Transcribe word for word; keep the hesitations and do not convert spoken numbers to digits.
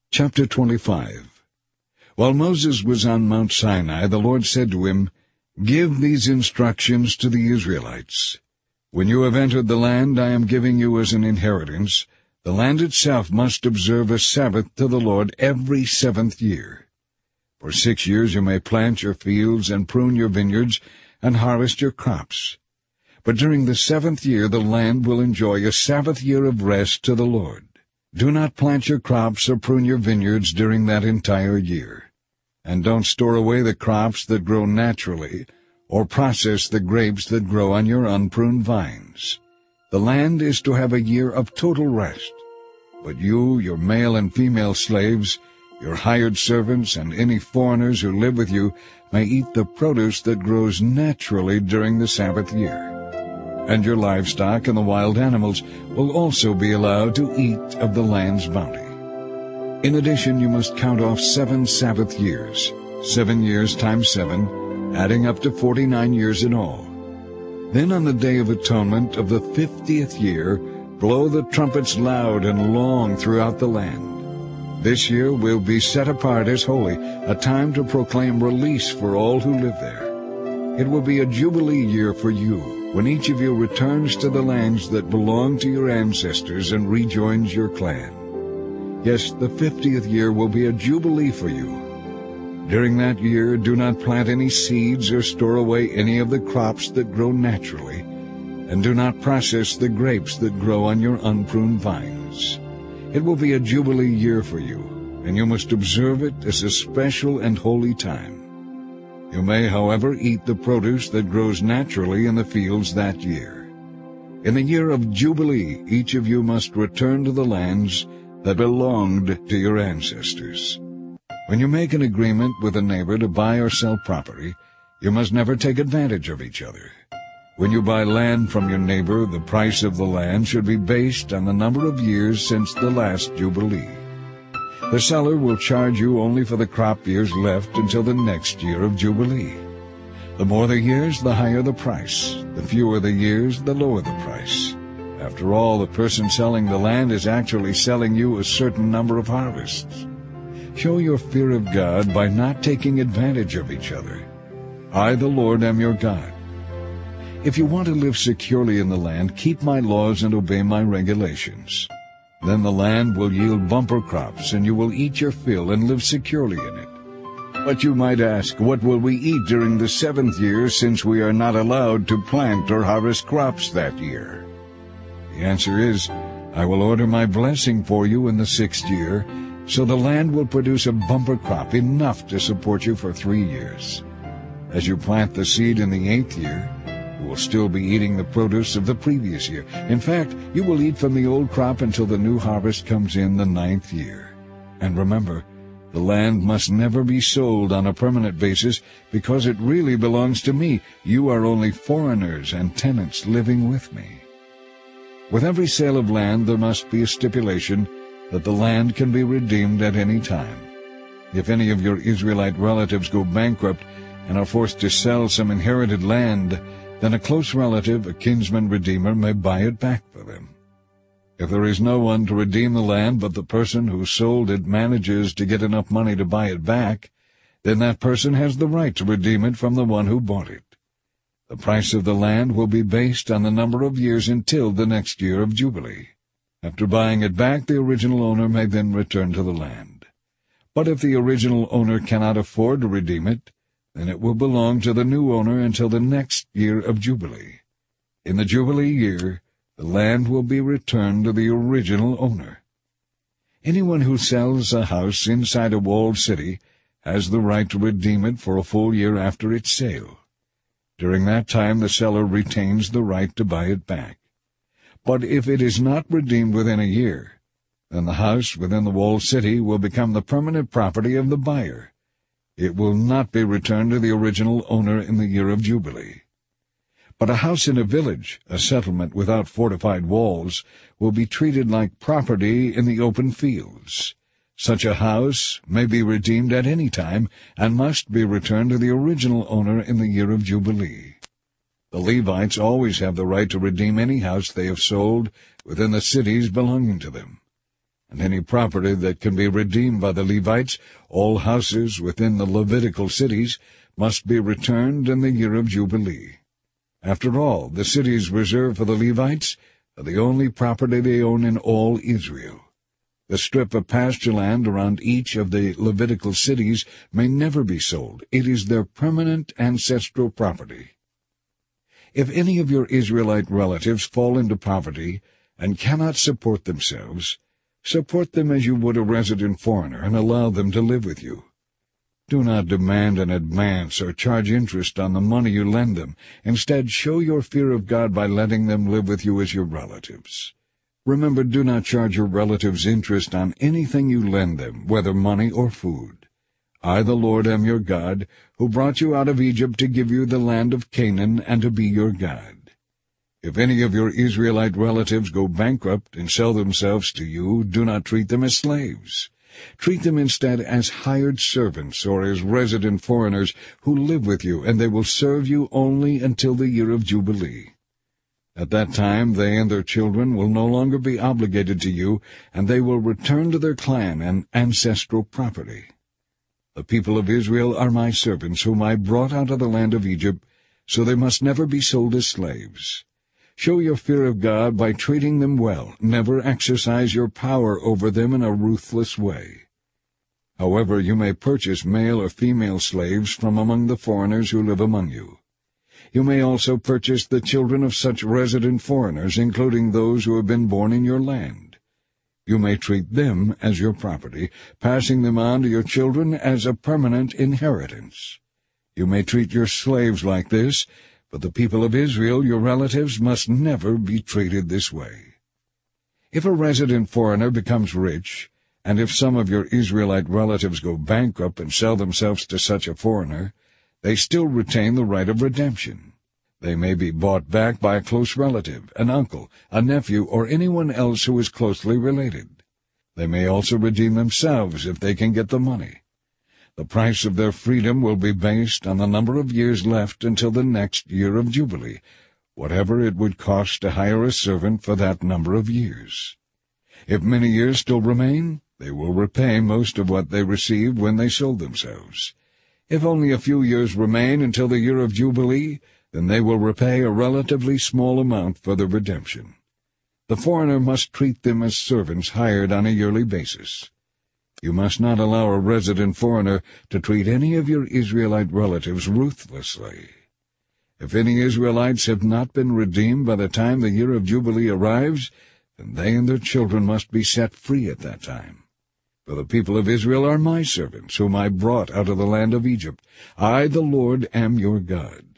Chapter twenty-five. While Moses was on Mount Sinai, the Lord said to him, "Give these instructions to the Israelites. When you have entered the land I am giving you as an inheritance, the land itself must observe a Sabbath to the Lord every seventh year. For six years you may plant your fields and prune your vineyards and harvest your crops. But during the seventh year the land will enjoy a Sabbath year of rest to the Lord. Do not plant your crops or prune your vineyards during that entire year. And don't store away the crops that grow naturally, or process the grapes that grow on your unpruned vines. The land is to have a year of total rest. But you, your male and female slaves, your hired servants, and any foreigners who live with you may eat the produce that grows naturally during the Sabbath year. And your livestock and the wild animals will also be allowed to eat of the land's bounty. In addition, you must count off seven Sabbath years, seven years times seven, adding up to forty-nine years in all. Then on the Day of Atonement of the fiftieth year, blow the trumpets loud and long throughout the land. This year will be set apart as holy, a time to proclaim release for all who live there. It will be a jubilee year for you, when each of you returns to the lands that belonged to your ancestors and rejoins your clan. Yes, the fiftieth year will be a jubilee for you. During that year, do not plant any seeds or store away any of the crops that grow naturally, and do not process the grapes that grow on your unpruned vines. It will be a jubilee year for you, and you must observe it as a special and holy time. You may, however, eat the produce that grows naturally in the fields that year. In the year of Jubilee, each of you must return to the lands that belonged to your ancestors. When you make an agreement with a neighbor to buy or sell property, you must never take advantage of each other. When you buy land from your neighbor, the price of the land should be based on the number of years since the last Jubilee. The seller will charge you only for the crop years left until the next year of Jubilee. The more the years, the higher the price. The fewer the years, the lower the price. After all, the person selling the land is actually selling you a certain number of harvests. Show your fear of God by not taking advantage of each other. I, the Lord, am your God. If you want to live securely in the land, keep my laws and obey my regulations. Then the land will yield bumper crops, and you will eat your fill and live securely in it. But you might ask, what will we eat during the seventh year, since we are not allowed to plant or harvest crops that year? The answer is, I will order my blessing for you in the sixth year, so the land will produce a bumper crop enough to support you for three years. As you plant the seed in the eighth year, you will still be eating the produce of the previous year. In fact, you will eat from the old crop until the new harvest comes in the ninth year. And remember, the land must never be sold on a permanent basis because it really belongs to me. You are only foreigners and tenants living with me. With every sale of land, there must be a stipulation that the land can be redeemed at any time. If any of your Israelite relatives go bankrupt and are forced to sell some inherited land, then a close relative, a kinsman redeemer, may buy it back for them. If there is no one to redeem the land but the person who sold it manages to get enough money to buy it back, then that person has the right to redeem it from the one who bought it. The price of the land will be based on the number of years until the next year of Jubilee. After buying it back, the original owner may then return to the land. But if the original owner cannot afford to redeem it, then it will belong to the new owner until the next year of Jubilee. In the Jubilee year, the land will be returned to the original owner. Anyone who sells a house inside a walled city has the right to redeem it for a full year after its sale. During that time, the seller retains the right to buy it back. But if it is not redeemed within a year, then the house within the walled city will become the permanent property of the buyer. It will not be returned to the original owner in the year of Jubilee. But a house in a village, a settlement without fortified walls, will be treated like property in the open fields. Such a house may be redeemed at any time and must be returned to the original owner in the year of Jubilee. The Levites always have the right to redeem any house they have sold within the cities belonging to them. and any property that can be redeemed by the Levites, all houses within the Levitical cities, must be returned in the year of Jubilee. After all, the cities reserved for the Levites are the only property they own in all Israel. The strip of pasture land around each of the Levitical cities may never be sold. It is their permanent ancestral property. If any of your Israelite relatives fall into poverty and cannot support themselves, support them as you would a resident foreigner and allow them to live with you. Do not demand an advance or charge interest on the money you lend them. Instead, show your fear of God by letting them live with you as your relatives. Remember, do not charge your relatives interest on anything you lend them, whether money or food. I, the Lord, am your God, who brought you out of Egypt to give you the land of Canaan and to be your God. If any of your Israelite relatives go bankrupt and sell themselves to you, do not treat them as slaves. Treat them instead as hired servants or as resident foreigners who live with you, and they will serve you only until the year of Jubilee. At that time they and their children will no longer be obligated to you, and they will return to their clan and ancestral property. The people of Israel are my servants, whom I brought out of the land of Egypt, so they must never be sold as slaves. Show your fear of God by treating them well. Never exercise your power over them in a ruthless way. However, you may purchase male or female slaves from among the foreigners who live among you. You may also purchase the children of such resident foreigners, including those who have been born in your land. You may treat them as your property, passing them on to your children as a permanent inheritance. You may treat your slaves like this, but the people of Israel, your relatives, must never be treated this way. If a resident foreigner becomes rich, and if some of your Israelite relatives go bankrupt and sell themselves to such a foreigner, they still retain the right of redemption. They may be bought back by a close relative, an uncle, a nephew, or anyone else who is closely related. They may also redeem themselves if they can get the money. The price of their freedom will be based on the number of years left until the next year of Jubilee, whatever it would cost to hire a servant for that number of years. If many years still remain, they will repay most of what they received when they sold themselves. If only a few years remain until the year of Jubilee, then they will repay a relatively small amount for the redemption. The foreigner must treat them as servants hired on a yearly basis. You must not allow a resident foreigner to treat any of your Israelite relatives ruthlessly. If any Israelites have not been redeemed by the time the year of Jubilee arrives, then they and their children must be set free at that time. For the people of Israel are my servants, whom I brought out of the land of Egypt. I, the Lord, am your God.